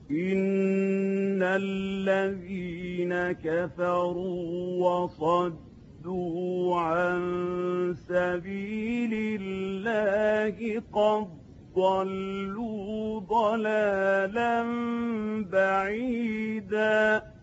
إن الذين كفروا وصدوا عن سبيل الله قد ضلوا ضلالا بعيدا